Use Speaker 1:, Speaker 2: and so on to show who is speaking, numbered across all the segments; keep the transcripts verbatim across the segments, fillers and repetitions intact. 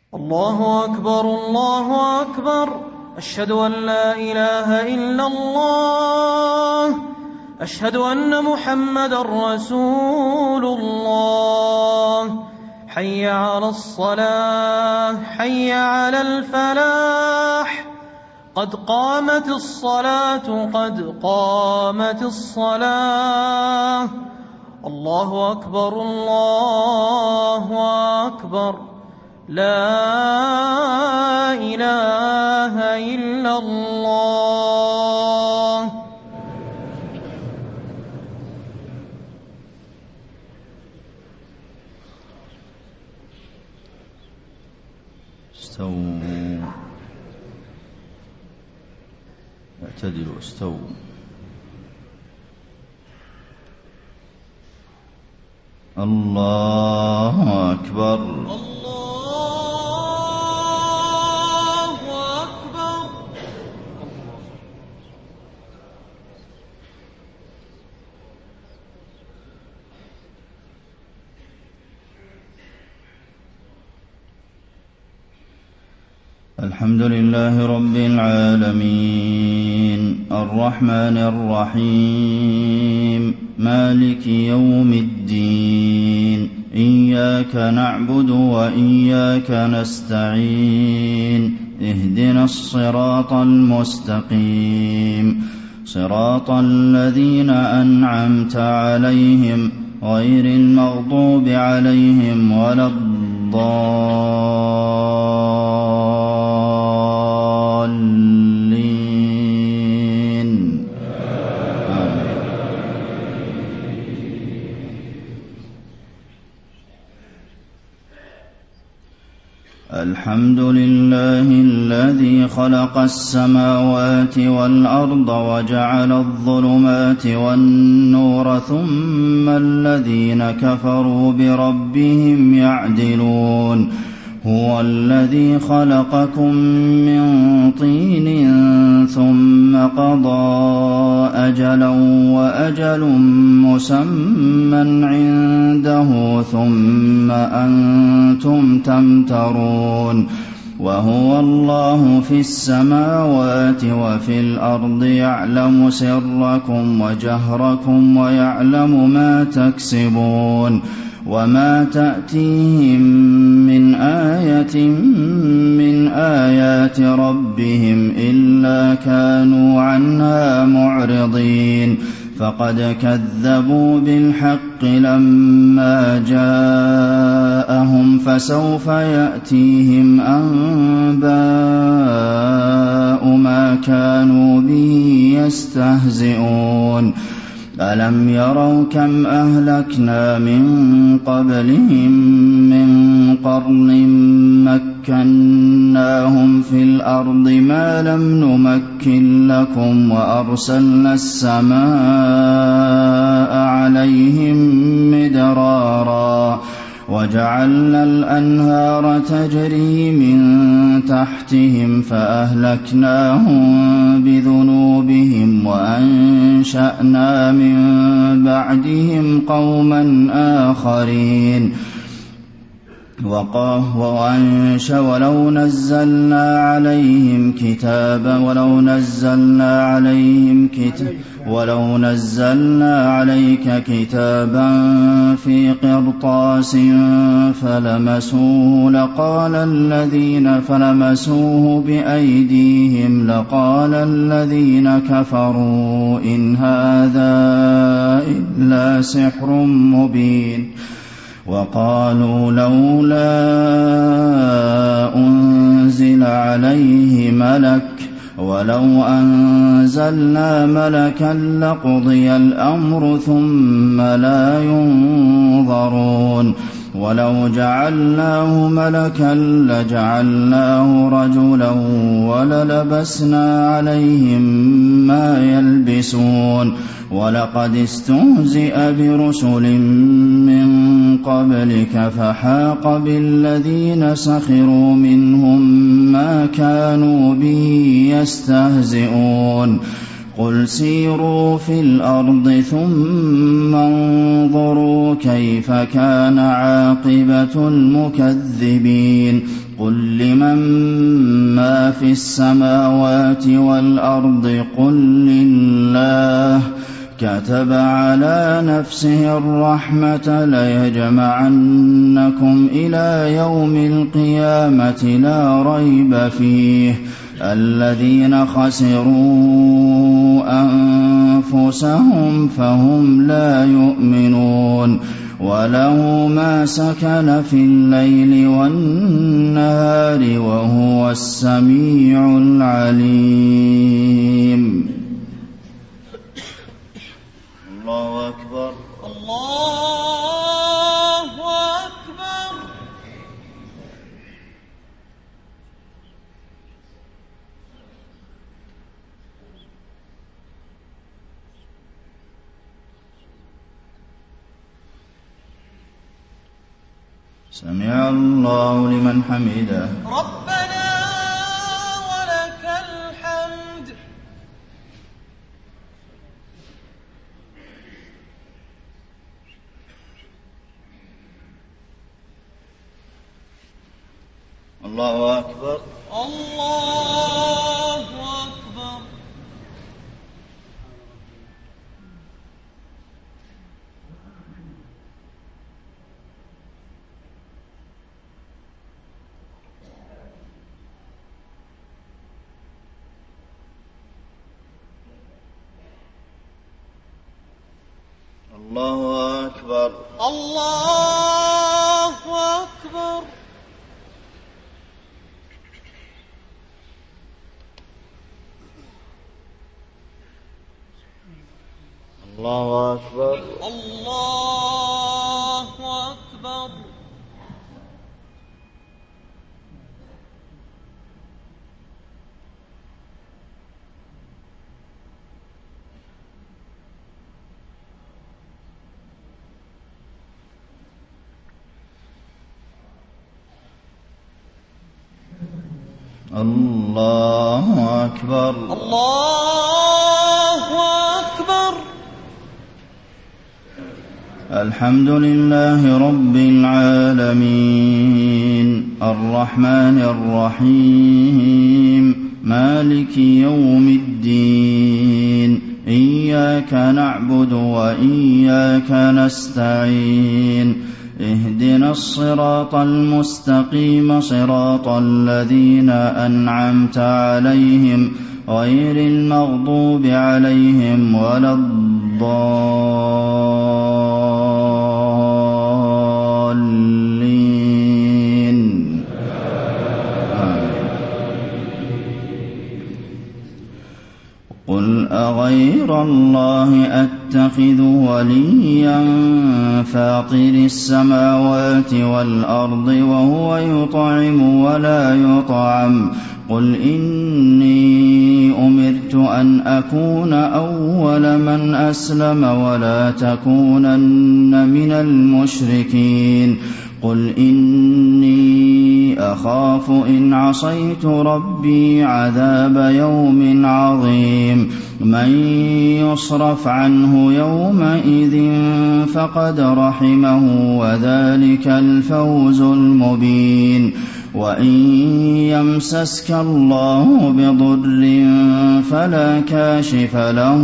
Speaker 1: الله أكبر الله أكبر. أشهد أن لا إله إلا الله. أشهد أن محمدا رسول الله. حي على الصلاة حي على الفلاح. قد قامت الصلاة قد قامت الصلاة. الله أكبر الله أكبر. لا إله إلا الله.
Speaker 2: استووا اعتدلوا استووا. الله أكبر
Speaker 1: الله أكبر.
Speaker 2: الحمد لله رب العالمين الرحمن الرحيم مالك يوم الدين. إياك نعبد وإياك نستعين. اهدنا الصراط المستقيم صراط الذين أنعمت عليهم غير المغضوب عليهم ولا الضالين. الحمد لله الذي خلق السماوات والأرض وجعل الظلمات والنور ثم الذين كفروا بربهم يعدلون. هو الذي خلقكم من طين ثم قضى أجلا وأجل مسمى عنده ثم أنتم تمترون. وهو الله في السماوات وفي الأرض يعلم سركم وجهركم ويعلم ما تكسبون. وما تأتيهم من آية من آيات ربهم إلا كانوا عنها معرضين. فقد كذبوا بالحق لما جاءهم فسوف يأتيهم أنباء ما كانوا به يستهزئون. ألم يروا كم أهلكنا من قبلهم من قرن مكناهم في الأرض ما لم نمكن لكم وأرسلنا السماء عليهم مدرارا وجعلنا الأنهار تجري من تحتهم فأهلكناهم بذنوبهم وأنشأنا من بعدهم قوما آخرين. وأنش ولو نزلنا عليهم كتابا ولو نزلنا عليهم كتاب ولو نزلنا عليك كتابا في قرطاس فلمسوه لقال الذين فلمسوه بأيديهم لقال الذين كفروا إن هذا إلا سحر مبين. وقالوا لولا أنزل عليه ملك ولو أنزلنا ملكا لقضي الأمر ثم لا ينظرون. ولو جعلناه ملكا لجعلناه رجلا وللبسنا عليهم ما يلبسون. ولقد استهزئ برسل من قبلك فحاق بالذين سخروا منهم ما كانوا به يستهزئون. قُلْ سِيرُوا فِي الْأَرْضِ ثُمَّ انظُرُوا كَيْفَ كَانَ عَاقِبَةُ الْمُكَذِّبِينَ قُل لِّمَن مَّا فِي السَّمَاوَاتِ وَالْأَرْضِ قُل لِّلَّهِ كَتَبَ عَلَىٰ نَفْسِهِ الرَّحْمَةَ لَيَجْمَعَنَّكُمْ إِلَىٰ يَوْمِ الْقِيَامَةِ لَا رَيْبَ فِيهِ الَّذِينَ خَسِرُوا أَنفُسَهُمْ فَهُمْ لَا يُؤْمِنُونَ وَلَهُ مَا سَكَنَ فِي اللَّيْلِ وَالنَّهَارِ وَهُوَ السَّمِيعُ الْعَلِيمُ. الله أكبر.
Speaker 1: الله أكبر.
Speaker 2: سمع الله لمن حمده.
Speaker 1: ربنا ولك الحمد.
Speaker 2: الله أكبر.
Speaker 1: الله أكبر.
Speaker 2: الله أكبر.
Speaker 1: الله أكبر.
Speaker 2: الله أكبر.
Speaker 1: الله أكبر.
Speaker 2: الله أكبر.
Speaker 1: الله أكبر.
Speaker 2: الحمد لله رب العالمين الرحمن الرحيم مالك يوم الدين إياك نعبد وإياك نستعين اهدنا الصراط المستقيم صراط الذين أنعمت عليهم غير المغضوب عليهم ولا الضالين. قل أغير الله أتخذ وليا فاطر السماوات والأرض وهو يطعم ولا يطعم قل إني أمرت أن أكون أول من أسلم ولا تكونن من المشركين قل إني أخاف إن عصيت ربي عذاب يوم عظيم من يصرف عنه يومئذ فقد رحمه وذلك الفوز المبين وإن يمسسك الله بضر فلا كاشف له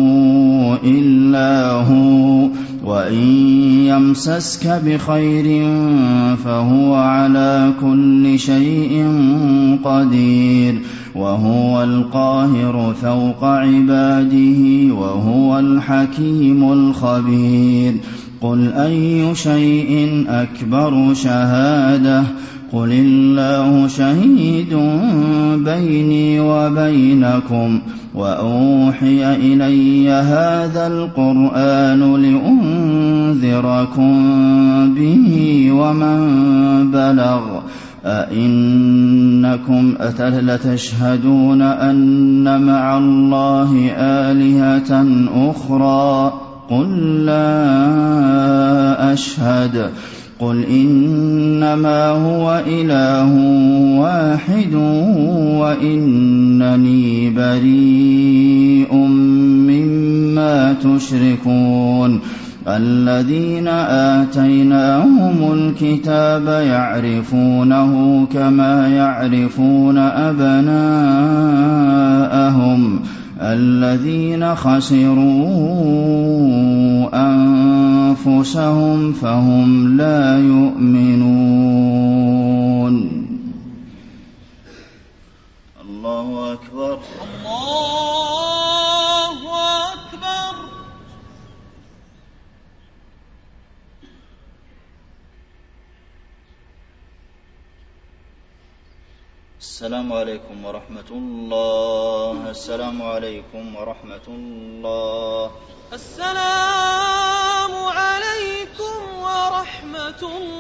Speaker 2: إلا هو وإن يمسسك بخير فهو على كل شيء قدير وهو القاهر فوق عباده وهو الحكيم الخبير قل أي شيء أكبر شهادة قل الله شهيد بيني وبينكم وأوحي إلي هذا القرآن لأنذركم به ومن بلغ أئنكم لتشهدون أن مع الله آلهة أخرى قل لا أشهد قل إنما هو إله واحد وإنني بريء تشركون الذين آتيناهم الكتاب يعرفونه كما يعرفون أبناءهم الذين خسروا أنفسهم فهم لا يؤمنون. الله أكبر.
Speaker 1: الله أكبر.
Speaker 2: السلام عليكم ورحمة الله. السلام عليكم ورحمة الله.
Speaker 1: السلام عليكم ورحمة الله.